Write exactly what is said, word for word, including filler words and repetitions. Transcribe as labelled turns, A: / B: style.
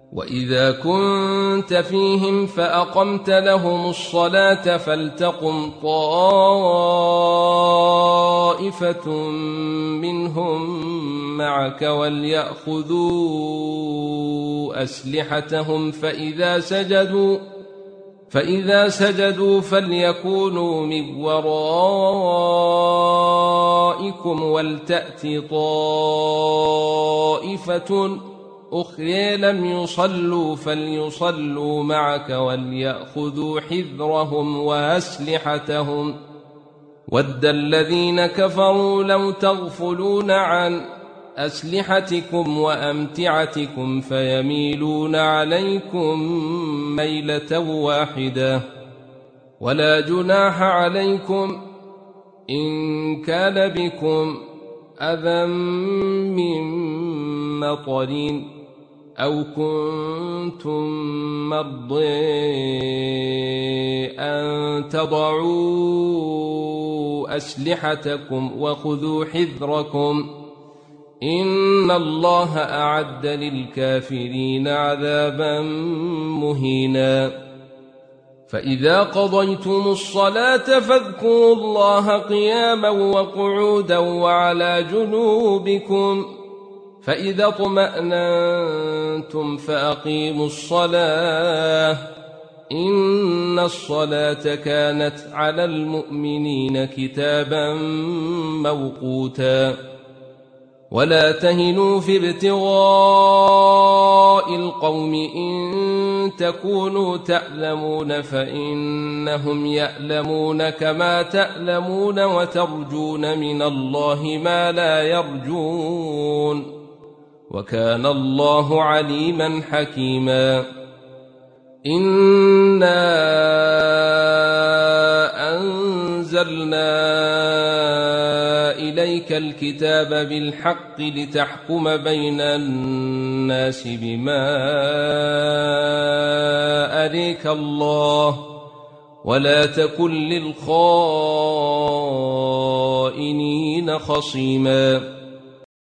A: وإذا كنت فيهم فأقمت لهم الصلاة فلتقم طائفة منهم معك وليأخذوا أسلحتهم فإذا سجدوا فإذا سجدوا فليكونوا من ورائكم ولتأت طائفة أخرى لم يصلوا فليصلوا معك وليأخذوا حذرهم وأسلحتهم ود الذين كفروا لو تغفلون عن أسلحتكم وأمتعتكم فيميلون عليكم ميلة واحدة ولا جناح عليكم إن كان بكم أذى من مطر أو كنتم مرضى أن تضعوا أسلحتكم وخذوا حذركم إن الله أعد للكافرين عذابا مهينا فإذا قضيتم الصلاة فاذكروا الله قياما وقعودا وعلى جنوبكم فإذا اطمأننتم فأقيموا الصلاة إن الصلاة كانت على المؤمنين كتابا موقوتا ولا تهنوا في ابتغاء القوم إن تكونوا تألمون فإنهم يألمون كما تألمون وترجون من الله ما لا يرجون وكان الله عليما حكيما إنا أنزلنا إليك الكتاب بالحق لتحكم بين الناس بما أريك الله ولا تكن للخائنين خصيما